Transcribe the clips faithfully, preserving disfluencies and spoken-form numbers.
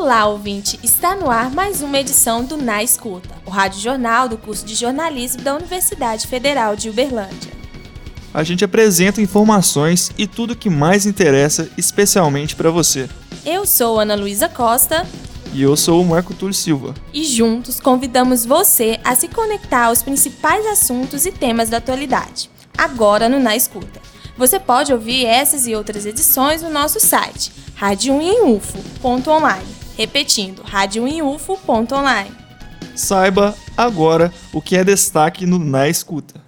Olá, ouvinte! Está no ar mais uma edição do Na Escuta, o rádio-jornal do curso de jornalismo da Universidade Federal de Uberlândia. A gente apresenta informações e tudo o que mais interessa, especialmente para você. Eu sou Ana Luísa Costa. E eu sou o Marco Túlio Silva. E juntos convidamos você a se conectar aos principais assuntos e temas da atualidade, agora no Na Escuta. Você pode ouvir essas e outras edições no nosso site, rádio um em u f o ponto online. Repetindo, rádio um em u f o ponto online. Saiba agora o que é destaque no Na Escuta.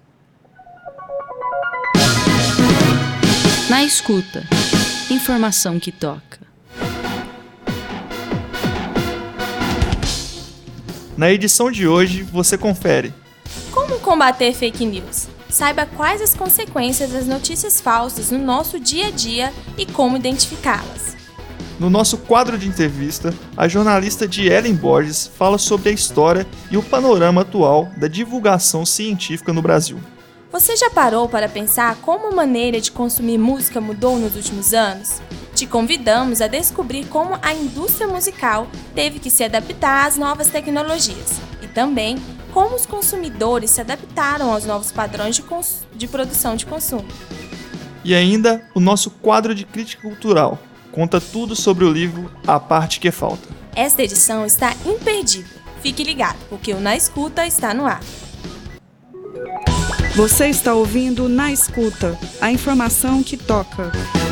Na Escuta. Informação que toca. Na edição de hoje, você confere: como combater fake news? Saiba quais as consequências das notícias falsas no nosso dia a dia e como identificá-las. No nosso quadro de entrevista, a jornalista Dielen Borges fala sobre a história e o panorama atual da divulgação científica no Brasil. Você já parou para pensar como a maneira de consumir música mudou nos últimos anos? Te convidamos a descobrir como a indústria musical teve que se adaptar às novas tecnologias e também como os consumidores se adaptaram aos novos padrões de, cons- de produção de consumo. E ainda o nosso quadro de crítica cultural conta tudo sobre o livro A Parte Que Falta. Esta edição está imperdível. Fique ligado, porque o Na Escuta está no ar. Você está ouvindo Na Escuta, a informação que toca.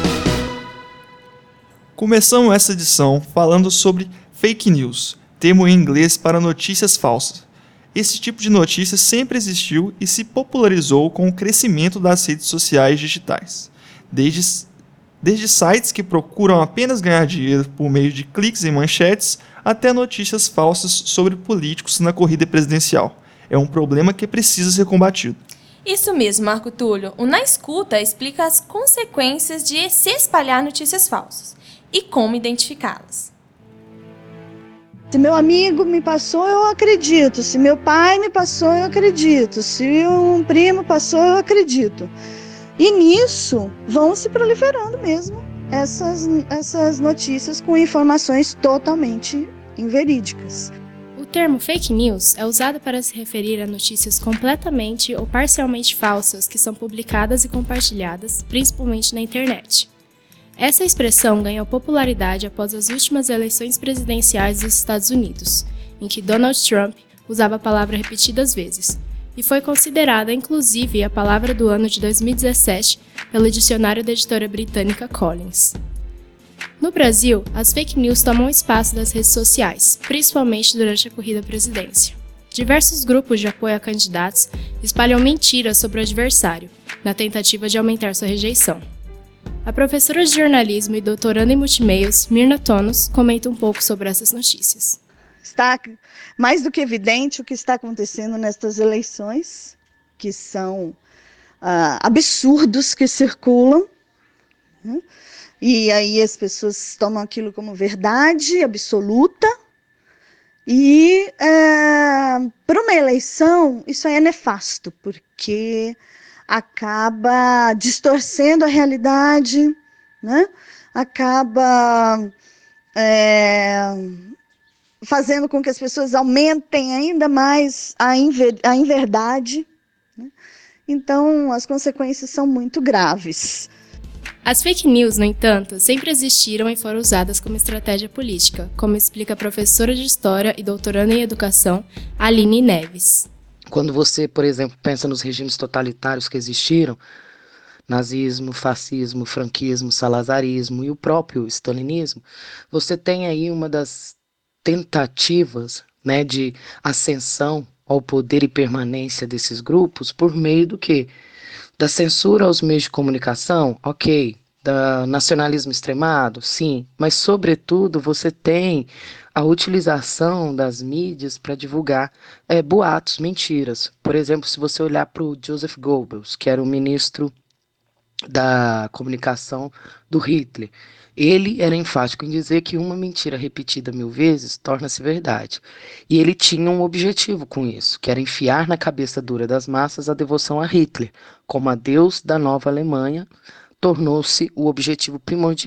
Começamos essa edição falando sobre fake news, termo em inglês para notícias falsas. Esse tipo de notícia sempre existiu e se popularizou com o crescimento das redes sociais digitais. Desde, desde sites que procuram apenas ganhar dinheiro por meio de cliques em manchetes, até notícias falsas sobre políticos na corrida presidencial. É um problema que precisa ser combatido. Isso mesmo, Marco Túlio. O Na Escuta explica as consequências de se espalhar notícias falsas e como identificá-las. Se meu amigo me passou, eu acredito. Se meu pai me passou, eu acredito. Se um primo passou, eu acredito. E nisso vão se proliferando mesmo essas, essas notícias com informações totalmente inverídicas. O termo fake news é usado para se referir a notícias completamente ou parcialmente falsas que são publicadas e compartilhadas, principalmente na internet. Essa expressão ganhou popularidade após as últimas eleições presidenciais dos Estados Unidos, em que Donald Trump usava a palavra repetidas vezes, e foi considerada inclusive a palavra do ano de dois mil e dezessete pelo dicionário da editora britânica Collins. No Brasil, as fake news tomam espaço das redes sociais, principalmente durante a corrida à presidência. Diversos grupos de apoio a candidatos espalham mentiras sobre o adversário, na tentativa de aumentar sua rejeição. A professora de jornalismo e doutoranda em multimeios, Mirna Tonos, comenta um pouco sobre essas notícias. Está mais do que evidente o que está acontecendo nestas eleições, que são ah, absurdos que circulam, né? E aí as pessoas tomam aquilo como verdade absoluta, e é, para uma eleição isso aí é nefasto, porque acaba distorcendo a realidade, né? Acaba é, fazendo com que as pessoas aumentem ainda mais a, inver, a inverdade, né? Então, as consequências são muito graves. As fake news, no entanto, sempre existiram e foram usadas como estratégia política, como explica a professora de História e doutoranda em Educação, Aline Neves. Quando você, por exemplo, pensa nos regimes totalitários que existiram, nazismo, fascismo, franquismo, salazarismo e o próprio stalinismo, você tem aí uma das tentativas, né, de ascensão ao poder e permanência desses grupos por meio do quê? Da censura aos meios de comunicação, ok. Da nacionalismo extremado, sim. Mas, sobretudo, você tem a utilização das mídias para divulgar é, boatos, mentiras. Por exemplo, se você olhar para o Joseph Goebbels, que era o ministro da comunicação do Hitler, ele era enfático em dizer que uma mentira repetida mil vezes torna-se verdade. E ele tinha um objetivo com isso, que era enfiar na cabeça dura das massas a devoção a Hitler, como a Deus da nova Alemanha, tornou-se o objetivo primordial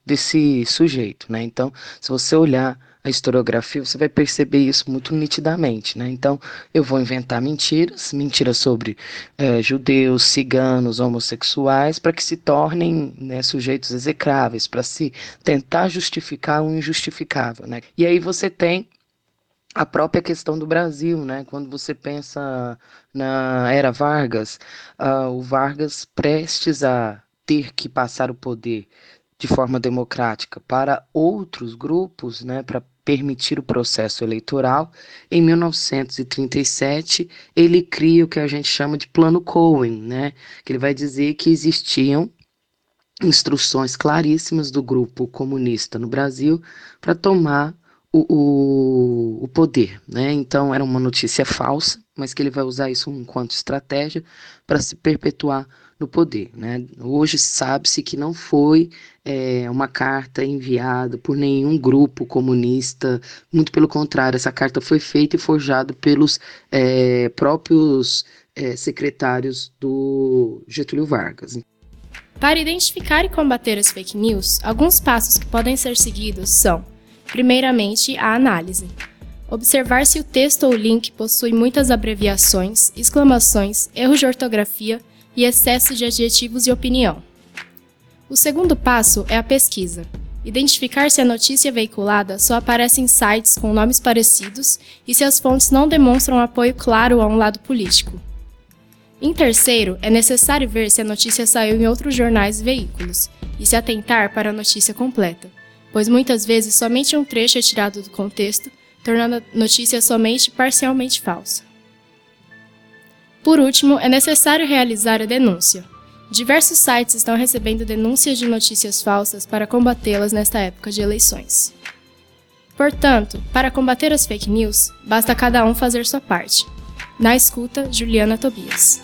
desse sujeito, né? Então, se você olhar a historiografia, você vai perceber isso muito nitidamente, né? Então, eu vou inventar mentiras, mentiras sobre é, judeus, ciganos, homossexuais, para que se tornem, né, sujeitos execráveis, para se tentar justificar o injustificável, né? E aí você tem a própria questão do Brasil, né? Quando você pensa na era Vargas, uh, o Vargas prestes a ter que passar o poder de forma democrática para outros grupos, né, para permitir o processo eleitoral, em mil novecentos e trinta e sete ele cria o que a gente chama de Plano Cohen, né, que ele vai dizer que existiam instruções claríssimas do grupo comunista no Brasil para tomar o, o, o poder, né? Então era uma notícia falsa, mas que ele vai usar isso enquanto estratégia para se perpetuar no poder, né? Hoje sabe-se que não foi é, uma carta enviada por nenhum grupo comunista, muito pelo contrário, essa carta foi feita e forjada pelos é, próprios é, secretários do Getúlio Vargas. Para identificar e combater as fake news, alguns passos que podem ser seguidos são: primeiramente, a análise. Observar se o texto ou link possui muitas abreviações, exclamações, erros de ortografia e excesso de adjetivos e opinião. O segundo passo é a pesquisa. Identificar se a notícia veiculada só aparece em sites com nomes parecidos e se as fontes não demonstram apoio claro a um lado político. Em terceiro, é necessário ver se a notícia saiu em outros jornais e veículos, e se atentar para a notícia completa, pois muitas vezes somente um trecho é tirado do contexto, tornando a notícia somente parcialmente falsa. Por último, é necessário realizar a denúncia. Diversos sites estão recebendo denúncias de notícias falsas para combatê-las nesta época de eleições. Portanto, para combater as fake news, basta cada um fazer sua parte. Na escuta, Juliana Tobias.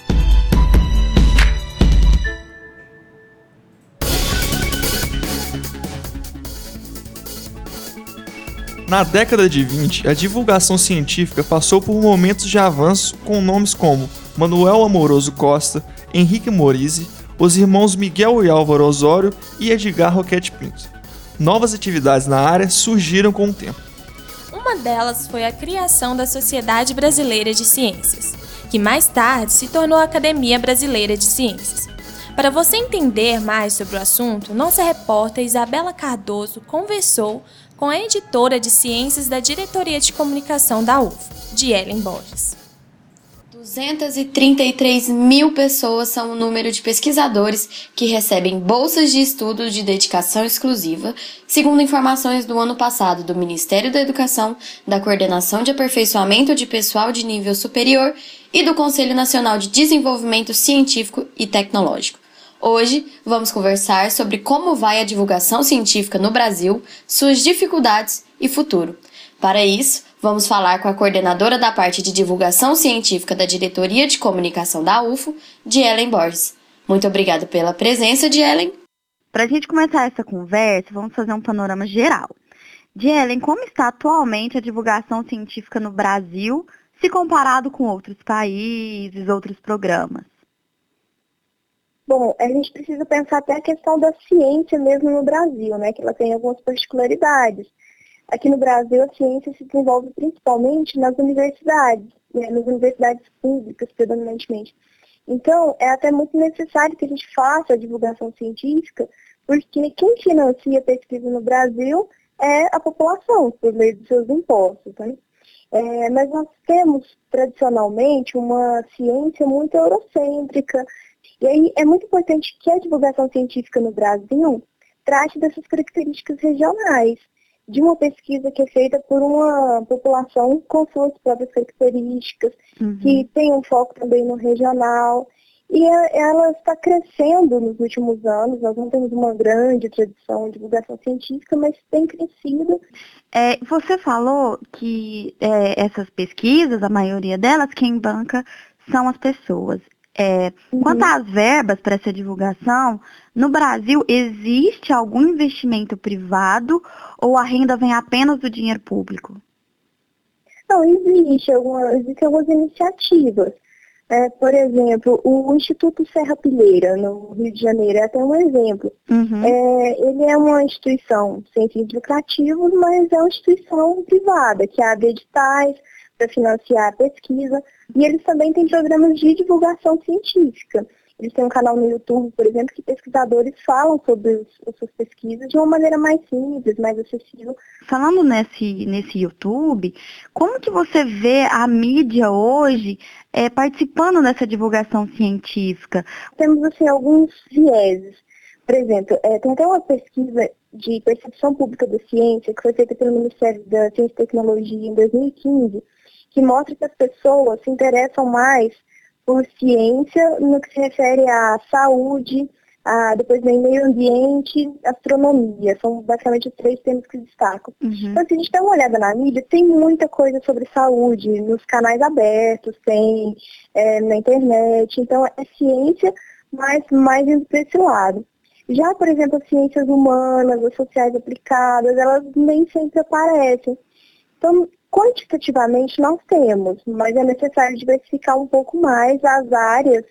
Na década de vinte, a divulgação científica passou por momentos de avanço com nomes como Manuel Amoroso Costa, Henrique Morizzi, os irmãos Miguel e Álvaro Osório e Edgar Roquette Pinto. Novas atividades na área surgiram com o tempo. Uma delas foi a criação da Sociedade Brasileira de Ciências, que mais tarde se tornou a Academia Brasileira de Ciências. Para você entender mais sobre o assunto, nossa repórter Isabela Cardoso conversou com a editora de Ciências da Diretoria de Comunicação da U F, Dielen Borges. duzentas e trinta e três mil pessoas são o número de pesquisadores que recebem bolsas de estudo de dedicação exclusiva, segundo informações do ano passado do Ministério da Educação, da Coordenação de Aperfeiçoamento de Pessoal de Nível Superior e do Conselho Nacional de Desenvolvimento Científico e Tecnológico. Hoje, vamos conversar sobre como vai a divulgação científica no Brasil, suas dificuldades e futuro. Para isso, vamos falar com a coordenadora da parte de divulgação científica da Diretoria de Comunicação da U F O, Dielen Borges. Muito obrigada pela presença, Dielen. Para a gente começar essa conversa, vamos fazer um panorama geral. Dielen, como está atualmente a divulgação científica no Brasil, se comparado com outros países, outros programas? Bom, a gente precisa pensar até a questão da ciência mesmo no Brasil, né? Que ela tem algumas particularidades. Aqui no Brasil, a ciência se desenvolve principalmente nas universidades, né? Nas universidades públicas, predominantemente. Então, é até muito necessário que a gente faça a divulgação científica, porque quem financia a pesquisa no Brasil é a população, por meio dos seus impostos, né? É, mas nós temos, tradicionalmente, uma ciência muito eurocêntrica. E aí é muito importante que a divulgação científica no Brasil trate dessas características regionais, de uma pesquisa que é feita por uma população com suas próprias características, uhum. que tem um foco também no regional. E ela está crescendo nos últimos anos, nós não temos uma grande tradição de divulgação científica, mas tem crescido. É, você falou que é, essas pesquisas, a maioria delas, quem banca são as pessoas. É, uhum. Quanto às verbas para essa divulgação, no Brasil existe algum investimento privado ou a renda vem apenas do dinheiro público? Não, existe alguma, existem algumas iniciativas. É, por exemplo, o Instituto Serra Pilheira, no Rio de Janeiro, é até um exemplo. Uhum. É, ele é uma instituição sem fins lucrativos, mas é uma instituição privada, que abre editais para financiar a pesquisa, e eles também têm programas de divulgação científica. Eles têm um canal no YouTube, por exemplo, que pesquisadores falam sobre os, as suas pesquisas de uma maneira mais simples, mais acessível. Falando nesse, nesse YouTube, como que você vê a mídia hoje é, participando dessa divulgação científica? Temos, assim, alguns vieses. Por exemplo, é, tem até uma pesquisa de percepção pública da ciência que foi feita pelo Ministério da Ciência e Tecnologia em dois mil e quinze, que mostra que as pessoas se interessam mais por ciência no que se refere à saúde, a, depois vem meio ambiente, astronomia. São basicamente os três temas que destacam. Uhum. Então, se a gente dá uma olhada na mídia, tem muita coisa sobre saúde, nos canais abertos, tem é, na internet. Então, é ciência, mas mais indo para esse lado. Já, por exemplo, as ciências humanas, as sociais aplicadas, elas nem sempre aparecem. Então, quantitativamente nós temos, mas é necessário diversificar um pouco mais as áreas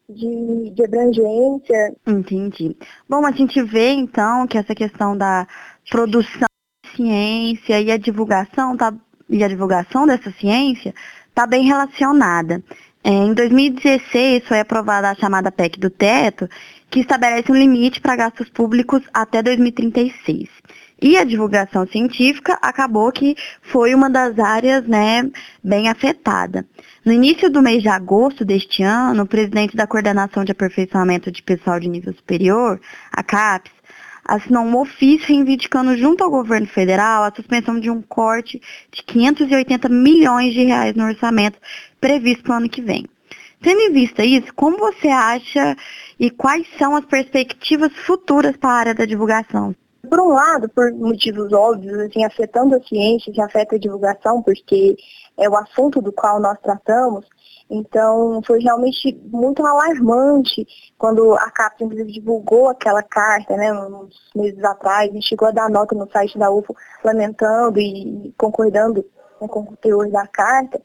de, de abrangência. Entendi. Bom, a gente vê então que essa questão da produção de ciência e a divulgação, tá, e a divulgação dessa ciência está bem relacionada. É, em dois mil e dezesseis foi aprovada a chamada P E C do Teto, que estabelece um limite para gastos públicos até dois mil e trinta e seis. E a divulgação científica acabou que foi uma das áreas, né, bem afetada. No início do mês de agosto deste ano, o presidente da Coordenação de Aperfeiçoamento de Pessoal de Nível Superior, a CAPES, assinou um ofício reivindicando junto ao governo federal a suspensão de um corte de quinhentos e oitenta milhões de reais no orçamento previsto para o ano que vem. Tendo em vista isso, como você acha e quais são as perspectivas futuras para a área da divulgação? Por um lado, por motivos óbvios, assim, afetando a ciência, que afeta a divulgação, porque é o assunto do qual nós tratamos. Então, foi realmente muito alarmante quando a CAPES, inclusive, divulgou aquela carta, né, uns meses atrás, e chegou a dar nota no site da U F O lamentando e concordando, né, com o teor da carta.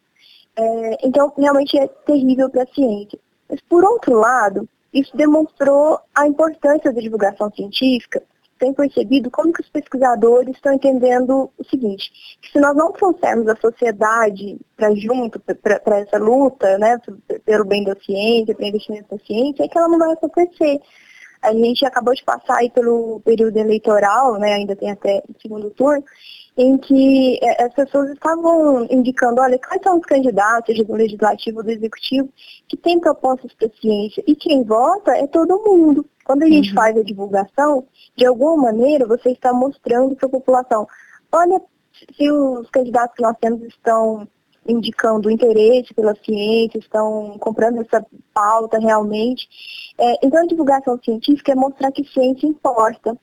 É, então, realmente é terrível para a ciência. Mas, por outro lado, isso demonstrou a importância da divulgação científica. Tem percebido como que os pesquisadores estão entendendo o seguinte, que se nós não trouxermos a sociedade para junto, para essa luta, né, pelo bem da ciência, para o investimento na ciência, é que ela não vai acontecer. A gente acabou de passar aí pelo período eleitoral, né, ainda tem até o segundo turno, em que as pessoas estavam indicando, olha, quais são os candidatos, seja do legislativo ou do executivo, que têm propostas para a ciência. E quem vota é todo mundo. Quando a gente uhum. faz a divulgação, de alguma maneira você está mostrando para a população, olha, se os candidatos que nós temos estão indicando interesse pela ciência, estão comprando essa pauta realmente. É, então a divulgação científica é mostrar que ciência importa.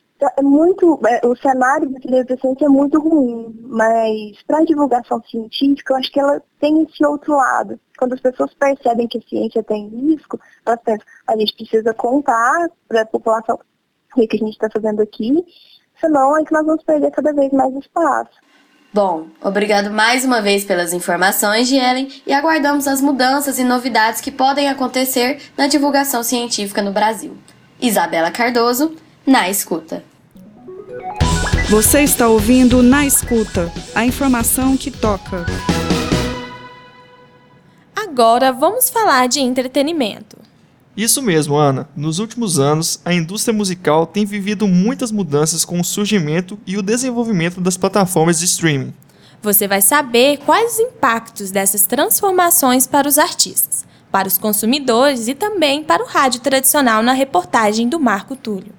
É muito, é, o cenário brasileiro da ciência é muito ruim, mas para a divulgação científica, eu acho que ela tem esse outro lado. Quando as pessoas percebem que a ciência tem risco, elas pensam, a gente precisa contar para a população o que a gente está fazendo aqui, senão é que nós vamos perder cada vez mais espaço. Bom, obrigado mais uma vez pelas informações, Gielen, e aguardamos as mudanças e novidades que podem acontecer na divulgação científica no Brasil. Isabela Cardoso, Na Escuta. Você está ouvindo Na Escuta, a informação que toca. Agora vamos falar de entretenimento. Isso mesmo, Ana. Nos últimos anos, a indústria musical tem vivido muitas mudanças com o surgimento e o desenvolvimento das plataformas de streaming. Você vai saber quais os impactos dessas transformações para os artistas, para os consumidores e também para o rádio tradicional na reportagem do Marco Túlio.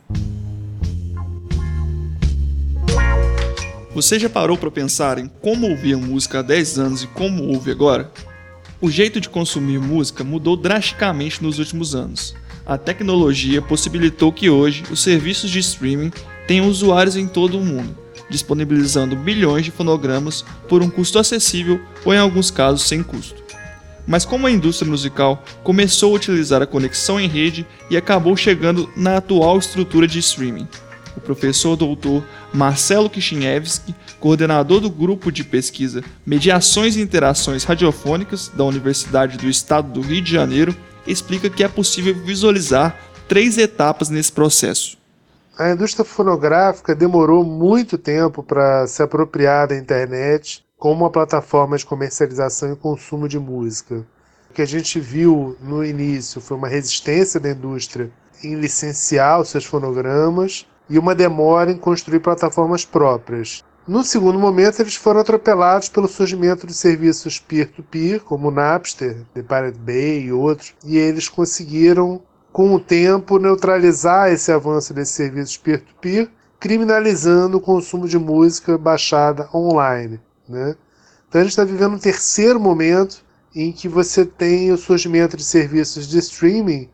Você já parou para pensar em como ouvia música há dez anos e como ouve agora? O jeito de consumir música mudou drasticamente nos últimos anos. A tecnologia possibilitou que hoje os serviços de streaming tenham usuários em todo o mundo, disponibilizando bilhões de fonogramas por um custo acessível ou, em alguns casos, sem custo. Mas como a indústria musical começou a utilizar a conexão em rede e acabou chegando na atual estrutura de streaming? o professor doutor Marcelo Kishinevski, coordenador do grupo de pesquisa Mediações e Interações Radiofônicas da Universidade do Estado do Rio de Janeiro, explica que é possível visualizar três etapas nesse processo. A indústria fonográfica demorou muito tempo para se apropriar da internet como uma plataforma de comercialização e consumo de música. O que a gente viu no início foi uma resistência da indústria em licenciar os seus fonogramas e uma demora em construir plataformas próprias. No segundo momento, eles foram atropelados pelo surgimento de serviços peer-to-peer, como o Napster, The Pirate Bay e outros, e eles conseguiram, com o tempo, neutralizar esse avanço desses serviços peer-to-peer, criminalizando o consumo de música baixada online, né? Então a gente está vivendo um terceiro momento em que você tem o surgimento de serviços de streaming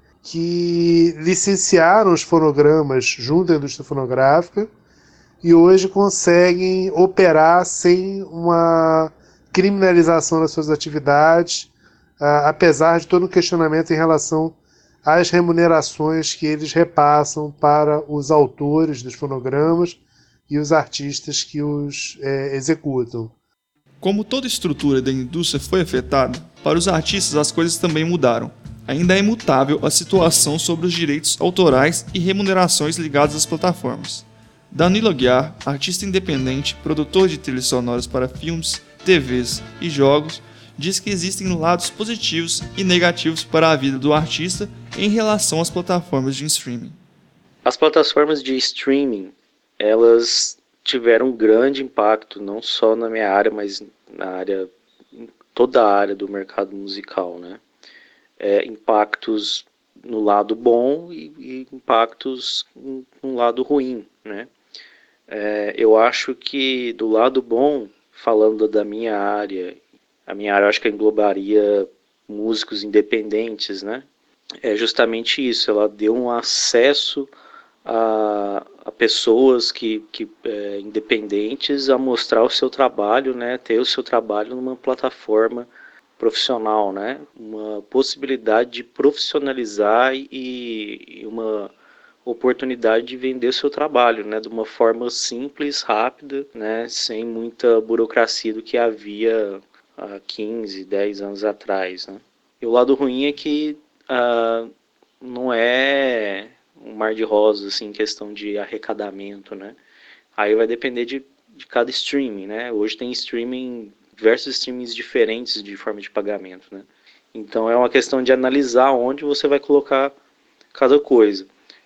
que licenciaram os fonogramas junto à indústria fonográfica e hoje conseguem operar sem uma criminalização das suas atividades, apesar de todo o questionamento em relação às remunerações que eles repassam para os autores dos fonogramas e os artistas que os é, executam. Como toda estrutura da indústria foi afetada, para os artistas as coisas também mudaram. Ainda é imutável a situação sobre os direitos autorais e remunerações ligados às plataformas. Danilo Aguiar, artista independente, produtor de trilhas sonoras para filmes, T Vs e jogos, diz que existem lados positivos e negativos para a vida do artista em relação às plataformas de streaming. As plataformas de streaming, elas tiveram um grande impacto, não só na minha área, mas na área, em toda a área do mercado musical, né? É, impactos no lado bom e, e impactos no lado ruim, né? É, eu acho que do lado bom, falando da minha área, a minha área eu acho que englobaria músicos independentes, né? É justamente isso, ela deu um acesso a, a pessoas que, que é, independentes a mostrar o seu trabalho, né? Ter o seu trabalho numa plataforma profissional, né? Uma possibilidade de profissionalizar e, e uma oportunidade de vender o seu trabalho, né? De uma forma simples, rápida, né? Sem muita burocracia do que havia há quinze, dez anos atrás, né? E o lado ruim é que uh, não é um mar de rosas assim, em questão de arrecadamento, né? Aí vai depender de, de cada streaming, né? Hoje tem streaming, diversos streamings diferentes de forma de pagamento, né? Então é uma questão de analisar onde você vai colocar cada coisa.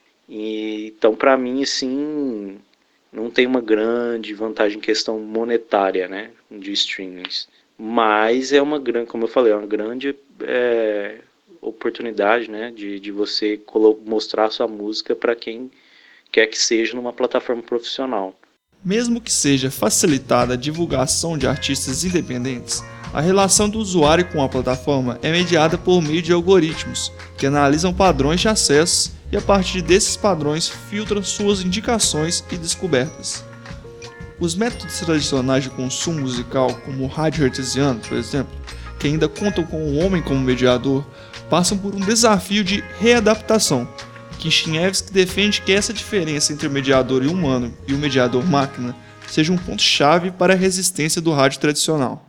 E, então, para mim, assim, não tem uma grande vantagem em questão monetária, né, de streamings. Mas é uma grande, como eu falei, é uma grande é, oportunidade, né, de, de você mostrar sua música para quem quer que seja numa plataforma profissional. Mesmo que seja facilitada a divulgação de artistas independentes, a relação do usuário com a plataforma é mediada por meio de algoritmos, que analisam padrões de acesso e a partir desses padrões filtram suas indicações e descobertas. Os métodos tradicionais de consumo musical, como o rádio artesiano, por exemplo, que ainda contam com o homem como mediador, passam por um desafio de readaptação. Kishinevski defende que essa diferença entre o mediador humano e o mediador máquina seja um ponto-chave para a resistência do rádio tradicional.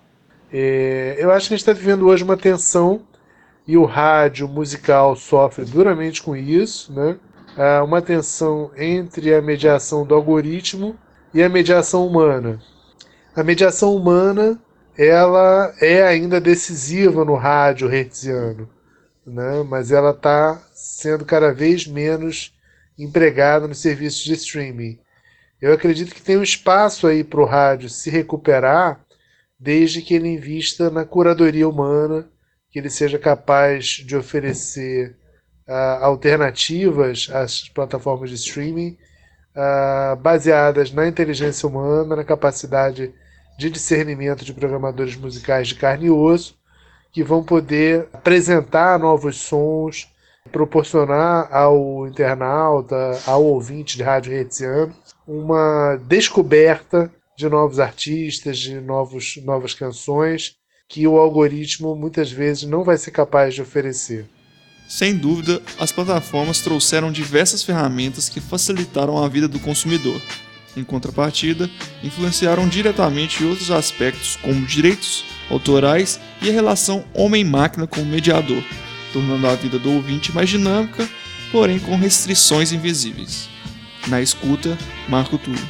É, eu acho que a gente está vivendo hoje uma tensão, e o rádio musical sofre duramente com isso, né? Há uma tensão entre a mediação do algoritmo e a mediação humana. A mediação humana, ela é ainda decisiva no rádio hertziano, né? Mas ela está sendo cada vez menos empregada nos serviços de streaming. Eu acredito que tem um espaço aí para o rádio se recuperar, desde que ele invista na curadoria humana, que ele seja capaz de oferecer uh, alternativas às plataformas de streaming, uh, baseadas na inteligência humana, na capacidade de discernimento de programadores musicais de carne e osso, que vão poder apresentar novos sons, proporcionar ao internauta, ao ouvinte de rádio hertziano, uma descoberta de novos artistas, de novos, novas canções, que o algoritmo muitas vezes não vai ser capaz de oferecer. Sem dúvida, as plataformas trouxeram diversas ferramentas que facilitaram a vida do consumidor. Em contrapartida, influenciaram diretamente outros aspectos como direitos autorais e a relação homem-máquina como mediador, tornando a vida do ouvinte mais dinâmica, porém com restrições invisíveis. Na escuta, Marco Túlio.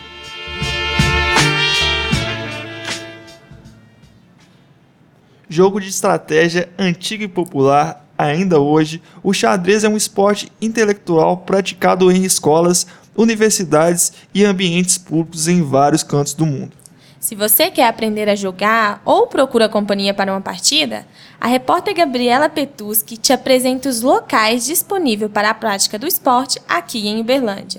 Jogo de estratégia antigo e popular, ainda hoje, o xadrez é um esporte intelectual praticado em escolas, universidades e ambientes públicos em vários cantos do mundo. Se você quer aprender a jogar ou procura companhia para uma partida, a repórter Gabriela Petuschi te apresenta os locais disponíveis para a prática do esporte aqui em Uberlândia.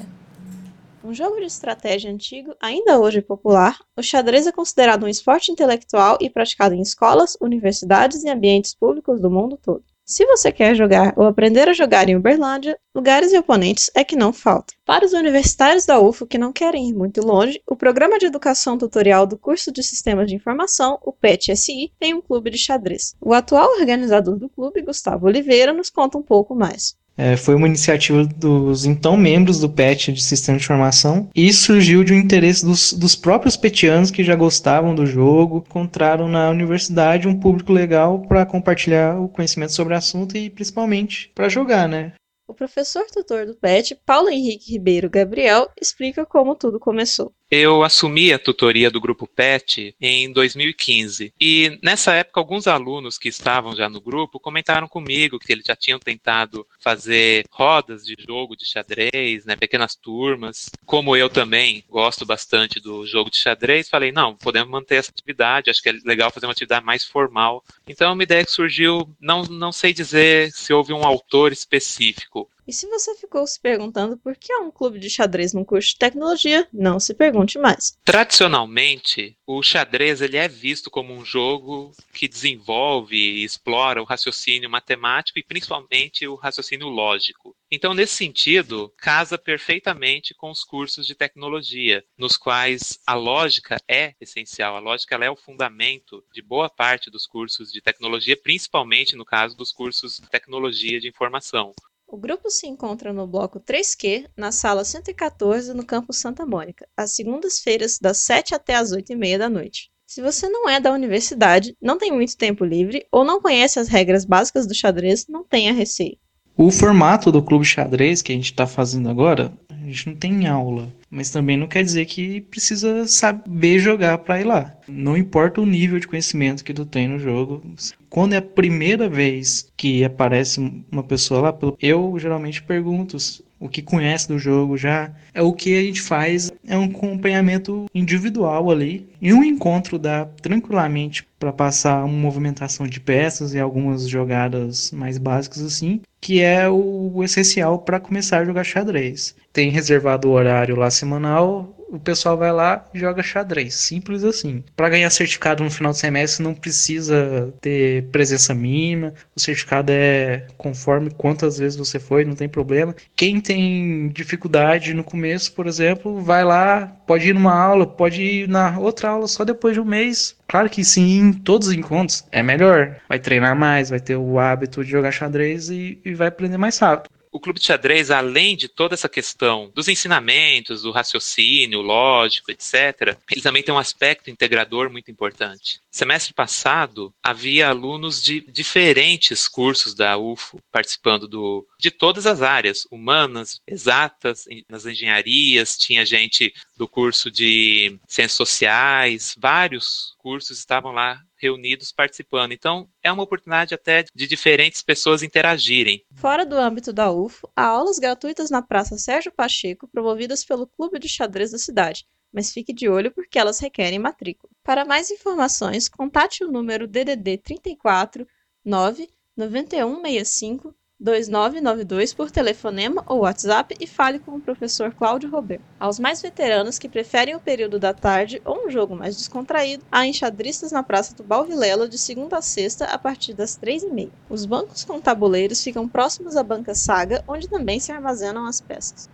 Um jogo de estratégia antigo, ainda hoje popular, o xadrez é considerado um esporte intelectual e praticado em escolas, universidades e ambientes públicos do mundo todo. Se você quer jogar ou aprender a jogar em Uberlândia, lugares e oponentes é que não faltam. Para os universitários da U F O que não querem ir muito longe, o Programa de Educação Tutorial do curso de Sistemas de Informação, o P E T S I, tem um clube de xadrez. O atual organizador do clube, Gustavo Oliveira, nos conta um pouco mais. É, foi uma iniciativa dos então membros do P E T de Sistema de Informação e surgiu de um interesse dos, dos próprios petianos que já gostavam do jogo, encontraram na universidade um público legal para compartilhar o conhecimento sobre o assunto e principalmente para jogar, né? O professor tutor do P E T, Paulo Henrique Ribeiro Gabriel, explica como tudo começou. Eu assumi a tutoria do grupo P E T em dois mil e quinze e nessa época alguns alunos que estavam já no grupo comentaram comigo que eles já tinham tentado fazer rodas de jogo de xadrez, né, pequenas turmas. Como eu também gosto bastante do jogo de xadrez, falei, não, podemos manter essa atividade, acho que é legal fazer uma atividade mais formal. Então uma ideia que surgiu, não, não sei dizer se houve um autor específico. E se você ficou se perguntando por que há um clube de xadrez num curso de tecnologia, não se pergunte mais. Tradicionalmente, o xadrez ele é visto como um jogo que desenvolve e explora o raciocínio matemático e principalmente o raciocínio lógico. Então, nesse sentido, casa perfeitamente com os cursos de tecnologia, nos quais a lógica é essencial. A lógica ela é o fundamento de boa parte dos cursos de tecnologia, principalmente no caso dos cursos de tecnologia de informação. O grupo se encontra no bloco três Q, na sala cento e quatorze, no campus Santa Mônica, às segundas-feiras, das sete até as oito e meia da noite. Se você não é da universidade, não tem muito tempo livre ou não conhece as regras básicas do xadrez, não tenha receio. O formato do clube xadrez que a gente está fazendo agora, a gente não tem aula, mas também não quer dizer que precisa saber jogar para ir lá. Não importa o nível de conhecimento que tu tem no jogo. Quando é a primeira vez que aparece uma pessoa lá, eu geralmente pergunto o que conhece do jogo já. É o que a gente faz, é um acompanhamento individual ali. E um encontro dá tranquilamente para passar uma movimentação de peças e algumas jogadas mais básicas assim, que é o essencial para começar a jogar xadrez. Tem reservado o horário lá semanal, o pessoal vai lá e joga xadrez, simples assim. Para ganhar certificado no final do semestre não precisa ter presença mínima, o certificado é conforme quantas vezes você foi, não tem problema. Quem tem dificuldade no começo, por exemplo, vai lá, pode ir numa aula, pode ir na outra aula só depois de um mês. Claro que sim, em todos os encontros é melhor, vai treinar mais, vai ter o hábito de jogar xadrez e, e vai aprender mais rápido. O clube de xadrez, além de toda essa questão dos ensinamentos, do raciocínio lógico, etcétera, ele também tem um aspecto integrador muito importante. Semestre passado, havia alunos de diferentes cursos da U F O participando do, de todas as áreas, humanas, exatas, nas engenharias, tinha gente do curso de ciências sociais, vários cursos estavam lá reunidos participando. Então, é uma oportunidade até de diferentes pessoas interagirem. Fora do âmbito da U F O, há aulas gratuitas na Praça Sérgio Pacheco, promovidas pelo Clube de Xadrez da cidade, mas fique de olho porque elas requerem matrícula. Para mais informações, contate o número D D D trinta e quatro, nove, nove um seis cinco, dois nove nove dois por telefonema ou WhatsApp e fale com o professor Cláudio Roberto. Aos mais veteranos que preferem o período da tarde ou um jogo mais descontraído, há enxadristas na Praça do Balvilelo de segunda a sexta a partir das três e meia. Os bancos com tabuleiros ficam próximos à banca Saga, onde também se armazenam as peças.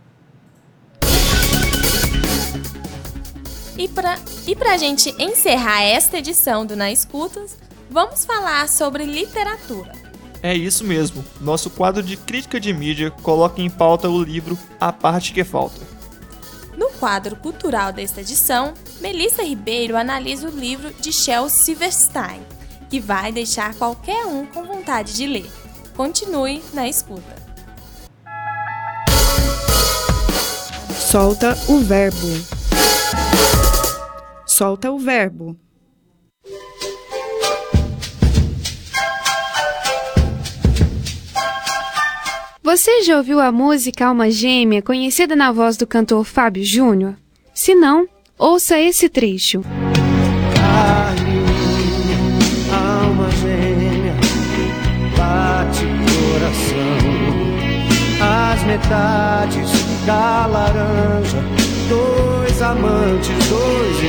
E para e pra gente encerrar esta edição do Na Escutas, vamos falar sobre literatura. É isso mesmo. Nosso quadro de crítica de mídia coloca em pauta o livro A Parte que Falta. No quadro cultural desta edição, Melissa Ribeiro analisa o livro de Shel Silverstein, que vai deixar qualquer um com vontade de ler. Continue na escuta. Solta o verbo. Solta o verbo. Você já ouviu a música Alma Gêmea, conhecida na voz do cantor Fábio Júnior? Se não, ouça esse trecho. Carne, alma gêmea, bate coração, as metades da laranja, dois amantes, dois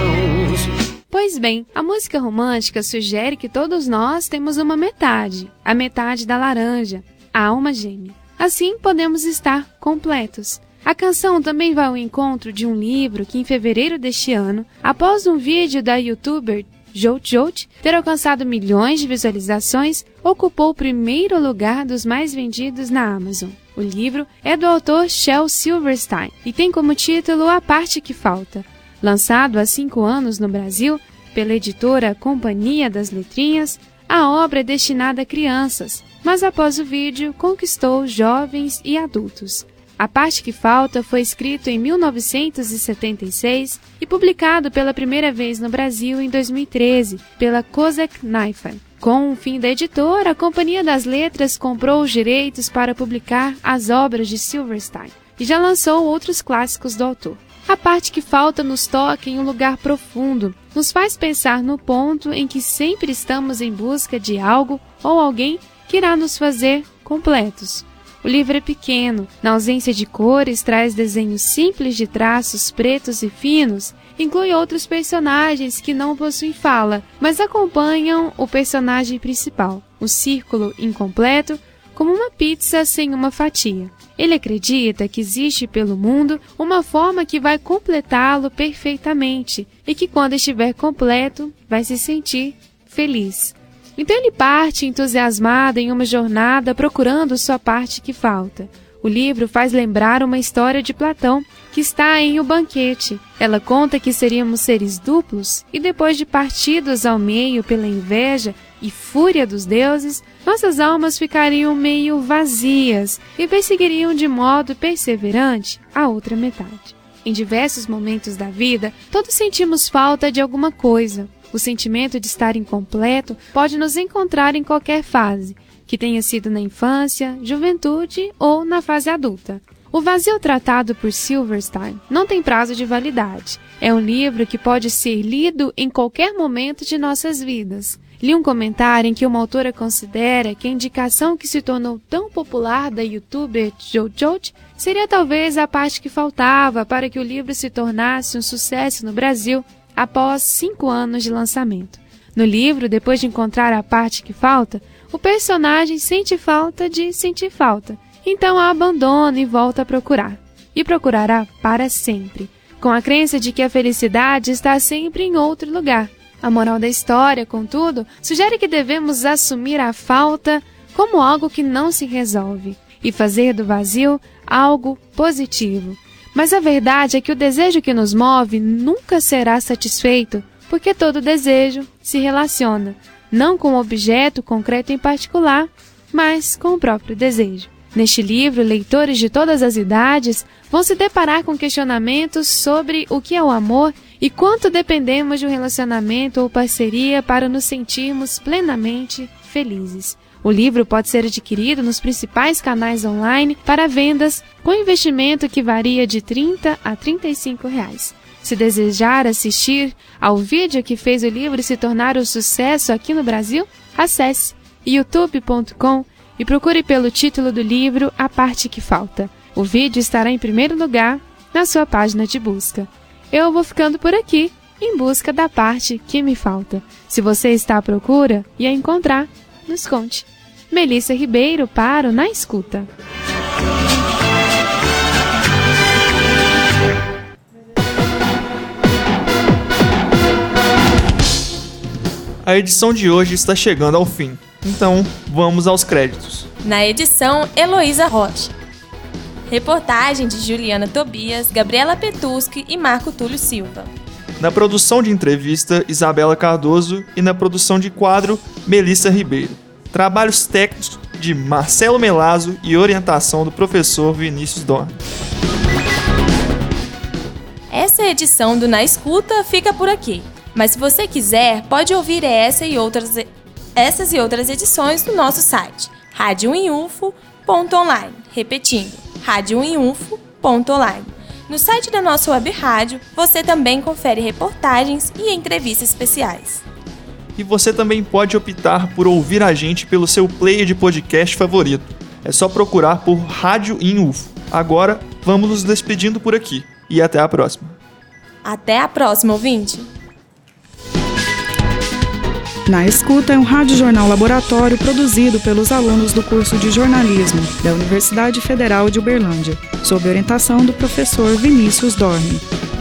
irmãos. Pois bem, a música romântica sugere que todos nós temos uma metade, a metade da laranja, a alma gêmea. Assim, podemos estar completos. A canção também vai ao encontro de um livro que, em fevereiro deste ano, após um vídeo da youtuber Jout Jout ter alcançado milhões de visualizações, ocupou o primeiro lugar dos mais vendidos na Amazon. O livro é do autor Shel Silverstein e tem como título A Parte que Falta. Lançado há cinco anos no Brasil pela editora Companhia das Letrinhas, a obra é destinada a crianças, mas após o vídeo conquistou jovens e adultos. A Parte que Falta foi escrito em mil novecentos e setenta e seis e publicado pela primeira vez no Brasil em dois mil e treze pela Kosak Knife. Com o fim da editora, a Companhia das Letras comprou os direitos para publicar as obras de Silverstein e já lançou outros clássicos do autor. A Parte que Falta nos toca em um lugar profundo, nos faz pensar no ponto em que sempre estamos em busca de algo ou alguém que irá nos fazer completos. O livro é pequeno, na ausência de cores, traz desenhos simples de traços pretos e finos, inclui outros personagens que não possuem fala, mas acompanham o personagem principal, o círculo incompleto, como uma pizza sem uma fatia. Ele acredita que existe pelo mundo uma forma que vai completá-lo perfeitamente e que quando estiver completo, vai se sentir feliz. Então ele parte entusiasmado em uma jornada procurando sua parte que falta. O livro faz lembrar uma história de Platão, que está em O Banquete. Ela conta que seríamos seres duplos e depois de partidos ao meio pela inveja e fúria dos deuses, nossas almas ficariam meio vazias e perseguiriam de modo perseverante a outra metade. Em diversos momentos da vida, todos sentimos falta de alguma coisa. O sentimento de estar incompleto pode nos encontrar em qualquer fase, que tenha sido na infância, juventude ou na fase adulta. O vazio tratado por Silverstein não tem prazo de validade. É um livro que pode ser lido em qualquer momento de nossas vidas. Li um comentário em que uma autora considera que a indicação que se tornou tão popular da youtuber Jout Jout seria talvez a parte que faltava para que o livro se tornasse um sucesso no Brasil após cinco anos de lançamento. No livro, depois de encontrar a parte que falta, o personagem sente falta de sentir falta, então a abandona e volta a procurar. E procurará para sempre, com a crença de que a felicidade está sempre em outro lugar. A moral da história, contudo, sugere que devemos assumir a falta como algo que não se resolve e fazer do vazio algo positivo. Mas a verdade é que o desejo que nos move nunca será satisfeito, porque todo desejo se relaciona, não com um objeto concreto em particular, mas com o próprio desejo. Neste livro, leitores de todas as idades vão se deparar com questionamentos sobre o que é o amor e quanto dependemos de um relacionamento ou parceria para nos sentirmos plenamente felizes. O livro pode ser adquirido nos principais canais online para vendas, com investimento que varia de trinta a trinta e cinco reais. Se desejar assistir ao vídeo que fez o livro se tornar um sucesso aqui no Brasil, acesse youtube ponto com e procure pelo título do livro A Parte que Falta. O vídeo estará em primeiro lugar na sua página de busca. Eu vou ficando por aqui, em busca da parte que me falta. Se você está à procura e a encontrar, nos conte. Melissa Ribeiro para o Na Escuta. A edição de hoje está chegando ao fim, então vamos aos créditos. Na edição, Heloísa Rocha. Reportagem de Juliana Tobias, Gabriela Petuschi e Marco Túlio Silva. Na produção de entrevista, Isabela Cardoso e na produção de quadro, Melissa Ribeiro. Trabalhos técnicos de Marcelo Melazzo e orientação do professor Vinícius Dorn. Essa edição do Na Escuta fica por aqui, mas se você quiser, pode ouvir essa e outras, essas e outras edições no nosso site, rádio inufo ponto online. Repetindo, rádio inufo ponto online. No site da nossa web rádio, você também confere reportagens e entrevistas especiais. E você também pode optar por ouvir a gente pelo seu player de podcast favorito. É só procurar por Rádio Inufo. Agora, vamos nos despedindo por aqui. E até a próxima. Até a próxima, ouvinte! Na Escuta é um rádio-jornal laboratório produzido pelos alunos do curso de jornalismo da Universidade Federal de Uberlândia, sob orientação do professor Vinícius Dorn.